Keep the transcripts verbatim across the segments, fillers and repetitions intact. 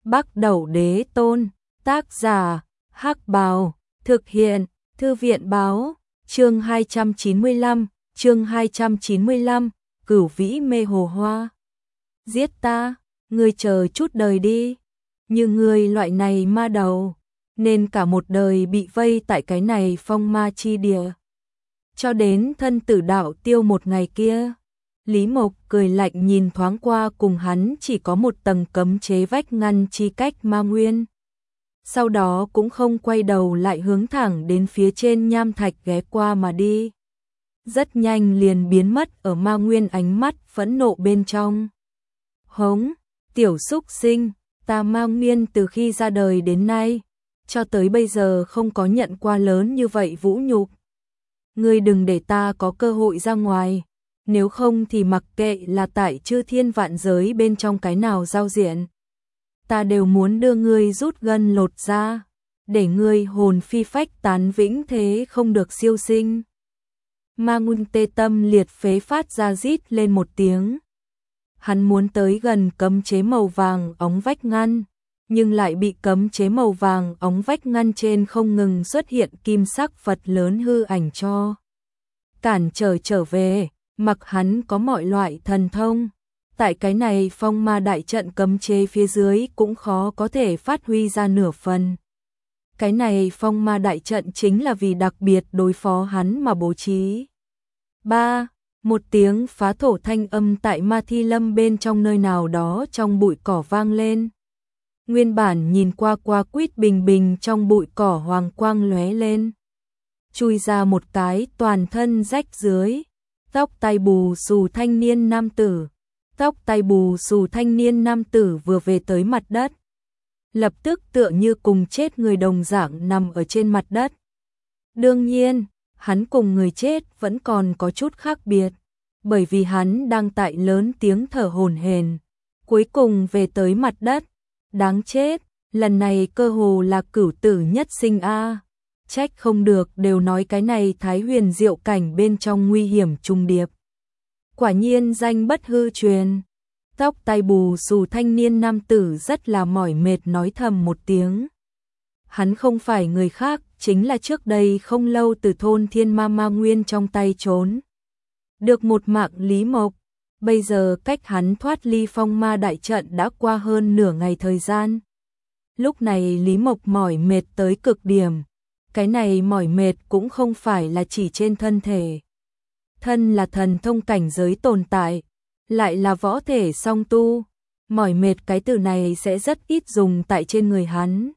Bắc Đẩu Đế Tôn, tác giả, Hắc Bào, thực hiện, Thư viện báo, chương hai trăm chín mươi lăm, chương hai trăm chín mươi lăm, Cửu Vĩ Mê Hồ Hoa. Giết ta, ngươi chờ chút đời đi, như ngươi loại này ma đầu, nên cả một đời bị vây tại cái này phong ma chi địa. Cho đến thân tử đạo tiêu một ngày kia, Lý Mộc cười lạnh nhìn thoáng qua cùng hắn chỉ có một tầng cấm chế vách ngăn chi cách ma nguyên. Sau đó cũng không quay đầu lại hướng thẳng đến phía trên nham thạch ghé qua mà đi. Rất nhanh liền biến mất ở ma nguyên ánh mắt phẫn nộ bên trong. Hống, tiểu súc sinh, ta ma nguyên từ khi ra đời đến nay, cho tới bây giờ không có nhận qua lớn như vậy vũ nhục. Ngươi đừng để ta có cơ hội ra ngoài, nếu không thì mặc kệ là tại chư thiên vạn giới bên trong cái nào giao diện, ta đều muốn đưa ngươi rút gân lột ra, để ngươi hồn phi phách tán vĩnh thế không được siêu sinh. Ma Ngun tê tâm liệt phế phát ra rít lên một tiếng. Hắn muốn tới gần cấm chế màu vàng óng vách ngăn, nhưng lại bị cấm chế màu vàng óng vách ngăn trên không ngừng xuất hiện kim sắc Phật lớn hư ảnh cho cản trở trở về. Mặc hắn có mọi loại thần thông, tại cái này phong ma đại trận cấm chế phía dưới cũng khó có thể phát huy ra nửa phần. Cái này phong ma đại trận chính là vì đặc biệt đối phó hắn mà bố trí. Ba, một tiếng phá thổ thanh âm tại Ma Thi Lâm bên trong nơi nào đó trong bụi cỏ vang lên. Nguyên bản nhìn qua qua quýt bình bình trong bụi cỏ hoàng quang lóe lên. Chui ra một cái toàn thân rách dưới, tóc tai bù xù thanh niên nam tử. Tóc tai bù xù thanh niên nam tử vừa về tới mặt đất, lập tức tựa như cùng chết người đồng dạng nằm ở trên mặt đất. Đương nhiên, hắn cùng người chết vẫn còn có chút khác biệt, bởi vì hắn đang tại lớn tiếng thở hổn hển, cuối cùng về tới mặt đất. Đáng chết, lần này cơ hồ là cửu tử nhất sinh a. Trách không được đều nói cái này Thái Huyền diệu cảnh bên trong nguy hiểm trùng điệp. Quả nhiên danh bất hư truyền. Tóc tai bù xù thanh niên nam tử rất là mỏi mệt nói thầm một tiếng. Hắn không phải người khác, chính là trước đây không lâu từ thôn Thiên Ma Ma Nguyên trong tay trốn được một mạng Lý Mộc. Bây giờ cách hắn thoát ly phong ma đại trận đã qua hơn nửa ngày thời gian. Lúc này Lý Mộc mỏi mệt tới cực điểm. Cái này mỏi mệt cũng không phải là chỉ trên thân thể. Thân là thần thông cảnh giới tồn tại, lại là võ thể song tu. Mỏi mệt cái từ này sẽ rất ít dùng tại trên người hắn.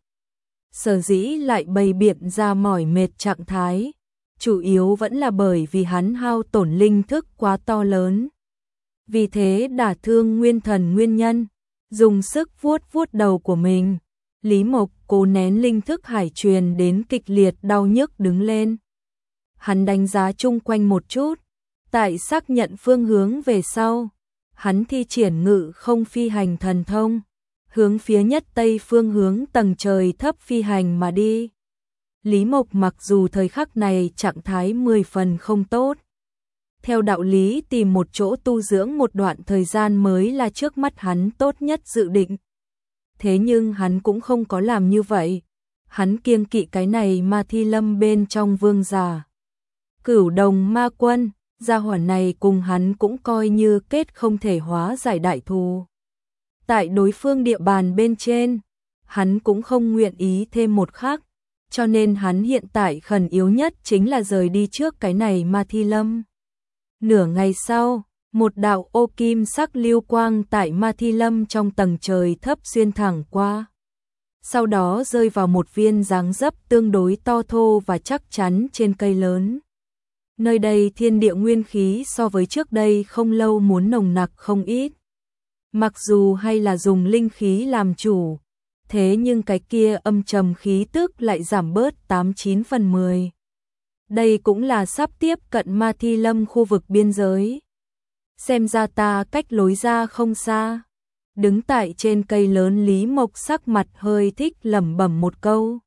Sở dĩ lại bày biện ra mỏi mệt trạng thái, chủ yếu vẫn là bởi vì hắn hao tổn linh thức quá to lớn. Vì thế đả thương nguyên thần nguyên nhân, dùng sức vuốt vuốt đầu của mình. Lý Mộc cố nén linh thức hải truyền đến kịch liệt đau nhức đứng lên. Hắn đánh giá chung quanh một chút, tại xác nhận phương hướng về sau, hắn thi triển ngự không phi hành thần thông, hướng phía nhất tây phương hướng tầng trời thấp phi hành mà đi. Lý Mộc mặc dù thời khắc này trạng thái mười phần không tốt, theo đạo lý tìm một chỗ tu dưỡng một đoạn thời gian mới là trước mắt hắn tốt nhất dự định. Thế nhưng hắn cũng không có làm như vậy. Hắn kiêng kỵ cái này Ma Thi Lâm bên trong vương giả. Cửu Đồng Ma Quân, gia hỏa này cùng hắn cũng coi như kết không thể hóa giải đại thù. Tại đối phương địa bàn bên trên, hắn cũng không nguyện ý thêm một khắc, cho nên hắn hiện tại khẩn yếu nhất chính là rời đi trước cái này Ma Thi Lâm. Nửa ngày sau, một đạo ô kim sắc lưu quang tại Ma Thi Lâm trong tầng trời thấp xuyên thẳng qua. Sau đó rơi vào một viên dáng dấp tương đối to thô và chắc chắn trên cây lớn. Nơi đây thiên địa nguyên khí so với trước đây không lâu muốn nồng nặc không ít. Mặc dù hay là dùng linh khí làm chủ, thế nhưng cái kia âm trầm khí tức lại giảm bớt tám chín phần mười. Đây cũng là sắp tiếp cận Ma Thi Lâm khu vực biên giới. Xem ra ta cách lối ra không xa. Đứng tại trên cây lớn Lý Mộc sắc mặt hơi thích lẩm bẩm một câu.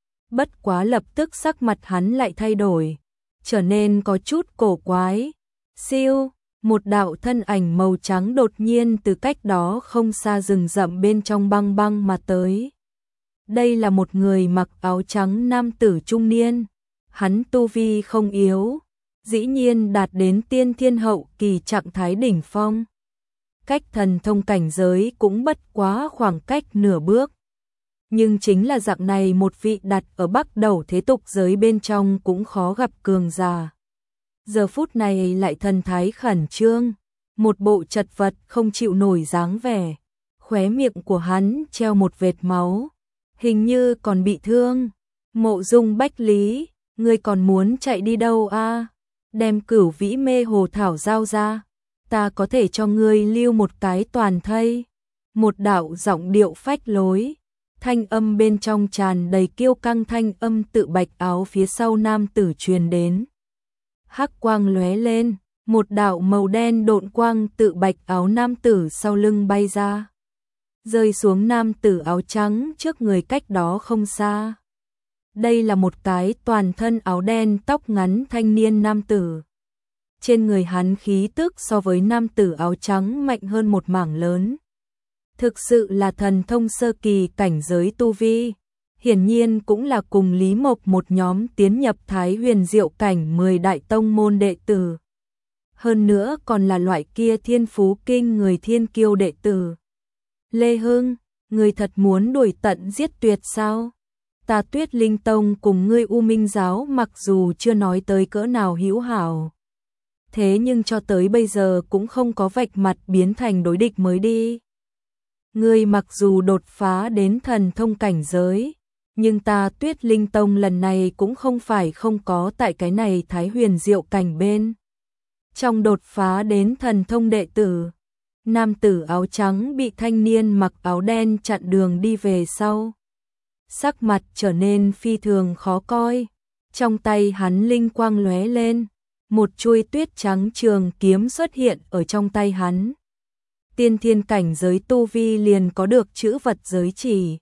Bất quá lập tức sắc mặt hắn lại thay đổi, trở nên có chút cổ quái. Siêu, một đạo thân ảnh màu trắng đột nhiên từ cách đó không xa rừng rậm bên trong băng băng mà tới. Đây là một người mặc áo trắng nam tử trung niên, hắn tu vi không yếu, dĩ nhiên đạt đến tiên thiên hậu kỳ trạng thái đỉnh phong. Cách thần thông cảnh giới cũng bất quá khoảng cách nửa bước. Nhưng chính là dạng này một vị đặt ở bắc đầu thế tục giới bên trong cũng khó gặp cường giả. Giờ phút này lại thần thái khẩn trương, một bộ chật vật không chịu nổi dáng vẻ. Khóe miệng của hắn treo một vệt máu, hình như còn bị thương. Mộ Dung Bách Lý, ngươi còn muốn chạy đi đâu a? Đem Cửu Vĩ Mê Hồ Thảo giao ra, ta có thể cho ngươi lưu một cái toàn thây. Một đạo giọng điệu phách lối, thanh âm bên trong tràn đầy kiêu căng, thanh âm tự bạch áo phía sau nam tử truyền đến. Hắc quang lóe lên, một đạo màu đen độn quang tự bạch áo nam tử sau lưng bay ra, rơi xuống nam tử áo trắng trước người cách đó không xa. Đây là một cái toàn thân áo đen tóc ngắn thanh niên nam tử. Trên người hắn khí tức so với nam tử áo trắng mạnh hơn một mảng lớn. Thực sự là thần thông sơ kỳ cảnh giới tu vi. Hiển nhiên cũng là cùng Lý Mộc một nhóm tiến nhập Thái Huyền Diệu cảnh mười đại tông môn đệ tử. Hơn nữa còn là loại kia thiên phú kinh người thiên kiêu đệ tử. Lê Hưng, người thật muốn đuổi tận giết tuyệt sao? Ta Tuyết Linh Tông cùng ngươi U Minh Giáo mặc dù chưa nói tới cỡ nào hữu hảo, thế nhưng cho tới bây giờ cũng không có vạch mặt biến thành đối địch mới đi. Ngươi mặc dù đột phá đến thần thông cảnh giới, nhưng ta Tuyết Linh Tông lần này cũng không phải không có tại cái này Thái Huyền Diệu cảnh bên trong đột phá đến thần thông đệ tử. Nam tử áo trắng bị thanh niên mặc áo đen chặn đường đi về sau, sắc mặt trở nên phi thường khó coi. Trong tay hắn linh quang lóe lên, một chuôi tuyết trắng trường kiếm xuất hiện ở trong tay hắn. Tiên thiên cảnh giới tu vi liền có được chữ vật giới chỉ,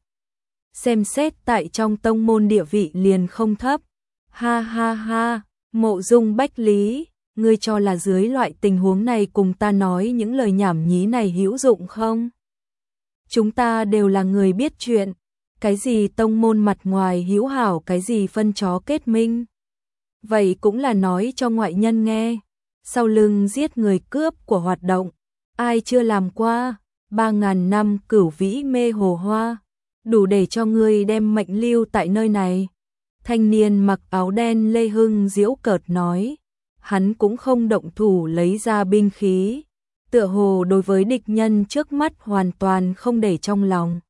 xem xét tại trong tông môn địa vị liền không thấp. Ha ha ha, Mộ Dung Bách Lý, ngươi cho là dưới loại tình huống này cùng ta nói những lời nhảm nhí này hữu dụng không? Chúng ta đều là người biết chuyện, cái gì tông môn mặt ngoài hữu hảo, cái gì phân chó kết minh, vậy cũng là nói cho ngoại nhân nghe. Sau lưng giết người cướp của hoạt động, ai chưa làm qua? Ba ngàn năm Cửu Vĩ Mê Hồ Hoa, đủ để cho ngươi đem mệnh lưu tại nơi này. Thanh niên mặc áo đen Lê Hưng giễu cợt nói, hắn cũng không động thủ lấy ra binh khí, tựa hồ đối với địch nhân trước mắt hoàn toàn không để trong lòng.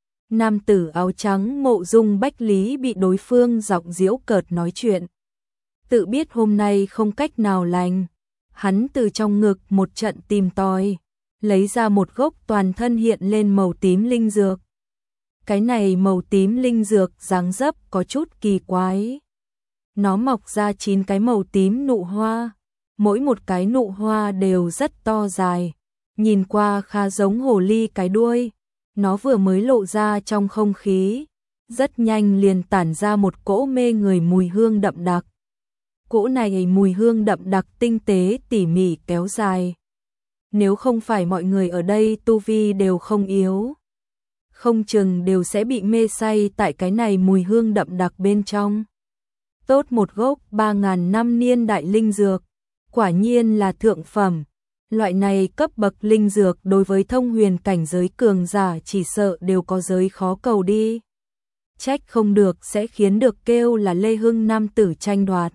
Nam tử áo trắng Mộ Dung Bách Lý bị đối phương giọng giễu cợt nói chuyện, tự biết hôm nay không cách nào lành, hắn từ trong ngực một trận tìm tòi, lấy ra một gốc toàn thân hiện lên màu tím linh dược. Cái này màu tím linh dược dáng dấp có chút kỳ quái. Nó mọc ra chín cái màu tím nụ hoa, mỗi một cái nụ hoa đều rất to dài, nhìn qua khá giống hồ ly cái đuôi. Nó vừa mới lộ ra trong không khí, rất nhanh liền tản ra một cỗ mê người mùi hương đậm đặc. Cỗ này mùi hương đậm đặc tinh tế tỉ mỉ kéo dài. Nếu không phải mọi người ở đây tu vi đều không yếu, không chừng đều sẽ bị mê say tại cái này mùi hương đậm đặc bên trong. Tốt một gốc ba ngàn năm niên đại linh dược, quả nhiên là thượng phẩm. Loại này cấp bậc linh dược đối với thông huyền cảnh giới cường giả chỉ sợ đều có giới khó cầu đi. Trách không được sẽ khiến được kêu là Lê Hưng nam tử tranh đoạt.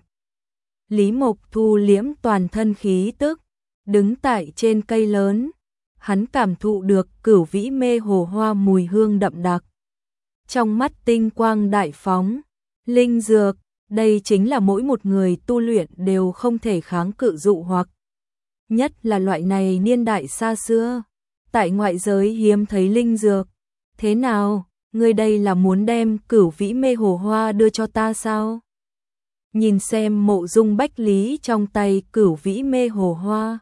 Lý Mộc thu liễm toàn thân khí tức, đứng tại trên cây lớn. Hắn cảm thụ được Cửu Vĩ Mê Hồ Hoa mùi hương đậm đặc. Trong mắt tinh quang đại phóng, linh dược, đây chính là mỗi một người tu luyện đều không thể kháng cự dụ hoặc. Nhất là loại này niên đại xa xưa, tại ngoại giới hiếm thấy linh dược. Thế nào, ngươi đây là muốn đem Cửu Vĩ Mê Hồ Hoa đưa cho ta sao? Nhìn xem Mộ Dung Bách Lý trong tay Cửu Vĩ Mê Hồ Hoa,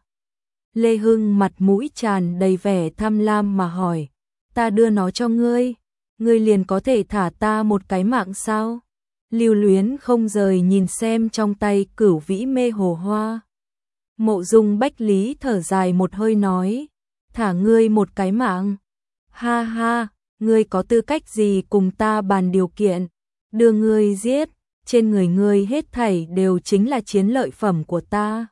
Lê Hưng mặt mũi tràn đầy vẻ tham lam mà hỏi, ta đưa nó cho ngươi, ngươi liền có thể thả ta một cái mạng sao? Lưu luyến không rời nhìn xem trong tay Cửu Vĩ Mê Hồ Hoa. Mộ Dung Bách Lý thở dài một hơi nói, thả ngươi một cái mạng. Ha ha, ngươi có tư cách gì cùng ta bàn điều kiện, đưa ngươi giết, trên người ngươi hết thảy đều chính là chiến lợi phẩm của ta.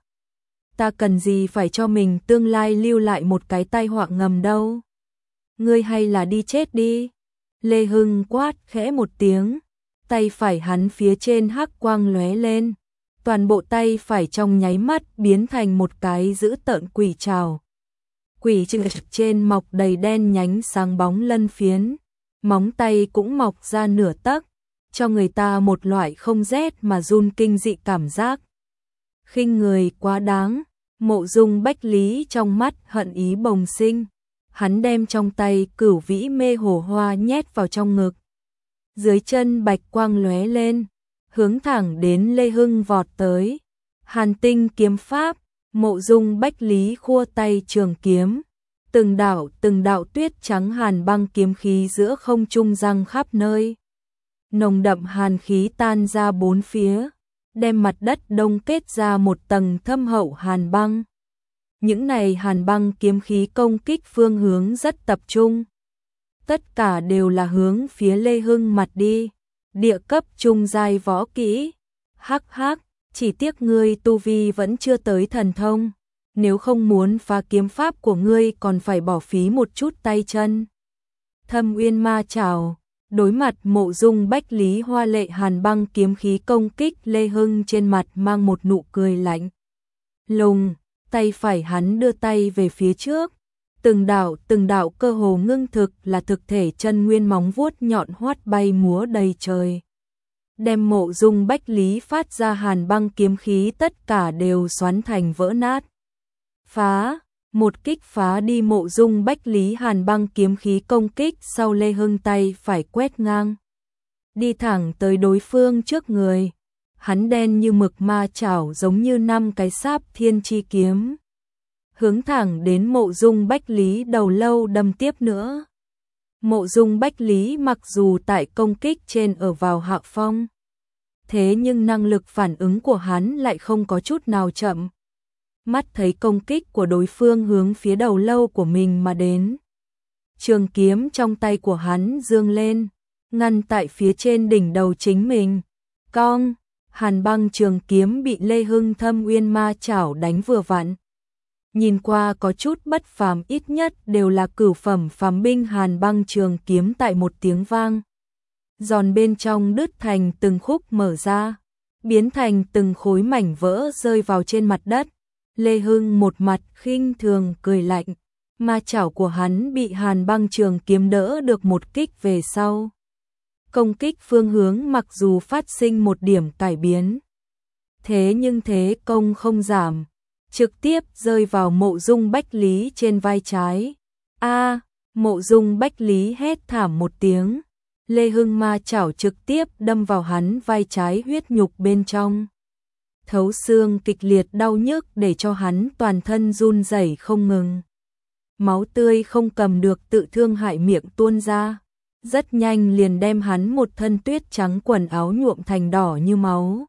Ta cần gì phải cho mình tương lai lưu lại một cái tai họa ngầm đâu. Ngươi hay là đi chết đi. Lê Hưng quát khẽ một tiếng, tay phải hắn phía trên hắc quang lóe lên, toàn bộ tay phải trong nháy mắt biến thành một cái dữ tợn quỷ trảo. Quỷ trảo trên mọc đầy đen nhánh sáng bóng lân phiến, móng tay cũng mọc ra nửa tấc, cho người ta một loại không rét mà run kinh dị cảm giác. Khinh người quá đáng, Mộ Dung Bách Lý trong mắt hận ý bồng sinh, hắn đem trong tay Cửu Vĩ Mê Hồ Hoa nhét vào trong ngực. Dưới chân bạch quang lóe lên, hướng thẳng đến Lê Hưng vọt tới. Hàn Tinh kiếm pháp, Mộ Dung Bách Lý khua tay trường kiếm, từng đạo từng đạo tuyết trắng hàn băng kiếm khí giữa không trung răng khắp nơi. Nồng đậm hàn khí tan ra bốn phía, đem mặt đất đông kết ra một tầng thâm hậu hàn băng. Những này hàn băng kiếm khí công kích phương hướng rất tập trung. Tất cả đều là hướng phía Lê Hưng mặt đi. Địa cấp trung giai võ kỹ. Hắc hắc, chỉ tiếc ngươi tu vi vẫn chưa tới thần thông. Nếu không muốn phá kiếm pháp của ngươi còn phải bỏ phí một chút tay chân. Thâm Uyên Ma Trảo. Đối mặt Mộ Dung Bách Lý hoa lệ hàn băng kiếm khí công kích, Lê Hưng trên mặt mang một nụ cười lạnh lùng, tay phải hắn đưa tay về phía trước, từng đạo từng đạo cơ hồ ngưng thực là thực thể chân nguyên móng vuốt nhọn hoắt bay múa đầy trời, đem Mộ Dung Bách Lý phát ra hàn băng kiếm khí tất cả đều xoắn thành vỡ nát. Phá, một kích phá đi Mộ Dung Bách Lý hàn băng kiếm khí công kích, sau Lê Hưng tay phải quét ngang, đi thẳng tới đối phương trước người. Hắn đen như mực ma chảo giống như năm cái sáp thiên chi kiếm, hướng thẳng đến Mộ Dung Bách Lý đầu lâu đâm tiếp nữa. Mộ Dung Bách Lý mặc dù tại công kích trên ở vào hạ phong, thế nhưng năng lực phản ứng của hắn lại không có chút nào chậm. Mắt thấy công kích của đối phương hướng phía đầu lâu của mình mà đến, trường kiếm trong tay của hắn dương lên, ngăn tại phía trên đỉnh đầu chính mình. Cong, hàn băng trường kiếm bị Lê Hưng Thâm Uyên Ma Trảo đánh vừa vặn. Nhìn qua có chút bất phàm, ít nhất đều là cửu phẩm phàm binh hàn băng trường kiếm tại một tiếng vang, giòn bên trong đứt thành từng khúc mở ra, biến thành từng khối mảnh vỡ rơi vào trên mặt đất. Lê Hưng một mặt khinh thường cười lạnh, ma chảo của hắn bị hàn băng trường kiếm đỡ được một kích về sau. Công kích phương hướng mặc dù phát sinh một điểm cải biến, thế nhưng thế công không giảm, trực tiếp rơi vào Mộ Dung Bách Lý trên vai trái. A, Mộ Dung Bách Lý hét thảm một tiếng, Lê Hưng ma chảo trực tiếp đâm vào hắn vai trái huyết nhục bên trong. Thấu xương kịch liệt đau nhức để cho hắn toàn thân run rẩy không ngừng. Máu tươi không cầm được tự thương hại miệng tuôn ra, rất nhanh liền đem hắn một thân tuyết trắng quần áo nhuộm thành đỏ như máu.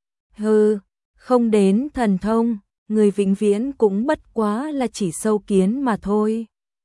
Hừ, không đến thần thông, người vĩnh viễn cũng bất quá là chỉ sâu kiến mà thôi.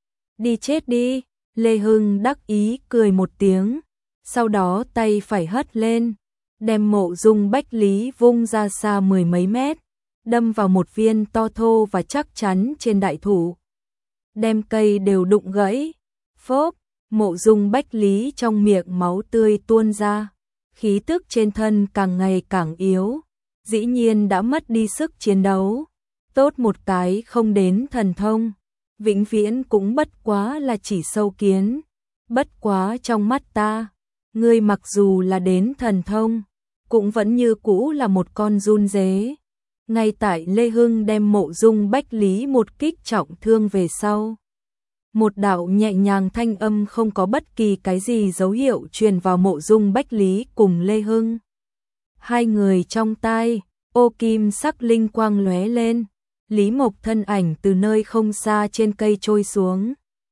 Đi chết đi, Lê Hưng đắc ý cười một tiếng, sau đó tay phải hất lên, đem Mộ Dung Bách Lý vung ra xa mười mấy mét, đâm vào một viên to thô và chắc chắn trên đại thụ, đem cây đều đụng gãy. Phốp, Mộ Dung Bách Lý trong miệng máu tươi tuôn ra, khí tức trên thân càng ngày càng yếu, dĩ nhiên đã mất đi sức chiến đấu. Tốt một cái không đến thần thông, vĩnh viễn cũng bất quá là chỉ sâu kiến. Bất quá trong mắt ta, ngươi mặc dù là đến thần thông, cũng vẫn như cũ là một con run dế. Ngay tại Lê Hưng đem Mộ Dung Bách Lý một kích trọng thương về sau, một đạo nhẹ nhàng thanh âm không có bất kỳ cái gì dấu hiệu truyền vào Mộ Dung Bách Lý cùng Lê Hưng. Hai người trong tai, ô kim sắc linh quang lóe lên, Lý Mộc thân ảnh từ nơi không xa trên cây trôi xuống,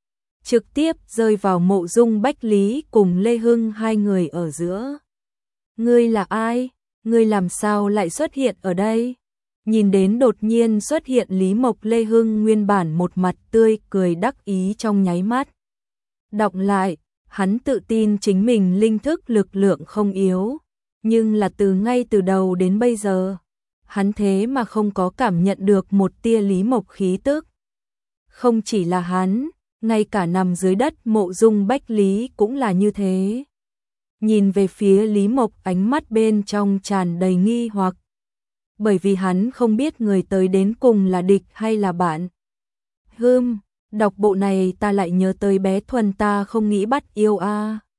trực tiếp rơi vào Mộ Dung Bách Lý cùng Lê Hưng hai người ở giữa. Ngươi là ai? Ngươi làm sao lại xuất hiện ở đây? Nhìn đến đột nhiên xuất hiện Lý Mộc, Lê Hưng nguyên bản một mặt tươi cười đắc ý trong nháy mắt. Đọc lại, hắn tự tin chính mình linh thức lực lượng không yếu, nhưng là từ ngay từ đầu đến bây giờ, hắn thế mà không có cảm nhận được một tia Lý Mộc khí tức. Không chỉ là hắn, ngay cả nằm dưới đất Mộ Dung Bách Lý cũng là như thế. Nhìn về phía Lý Mộc, ánh mắt bên trong tràn đầy nghi hoặc, bởi vì hắn không biết người tới đến cùng là địch hay là bạn. Hừm, đọc bộ này ta lại nhớ tới bé Thuần ta không nghĩ bắt yêu a.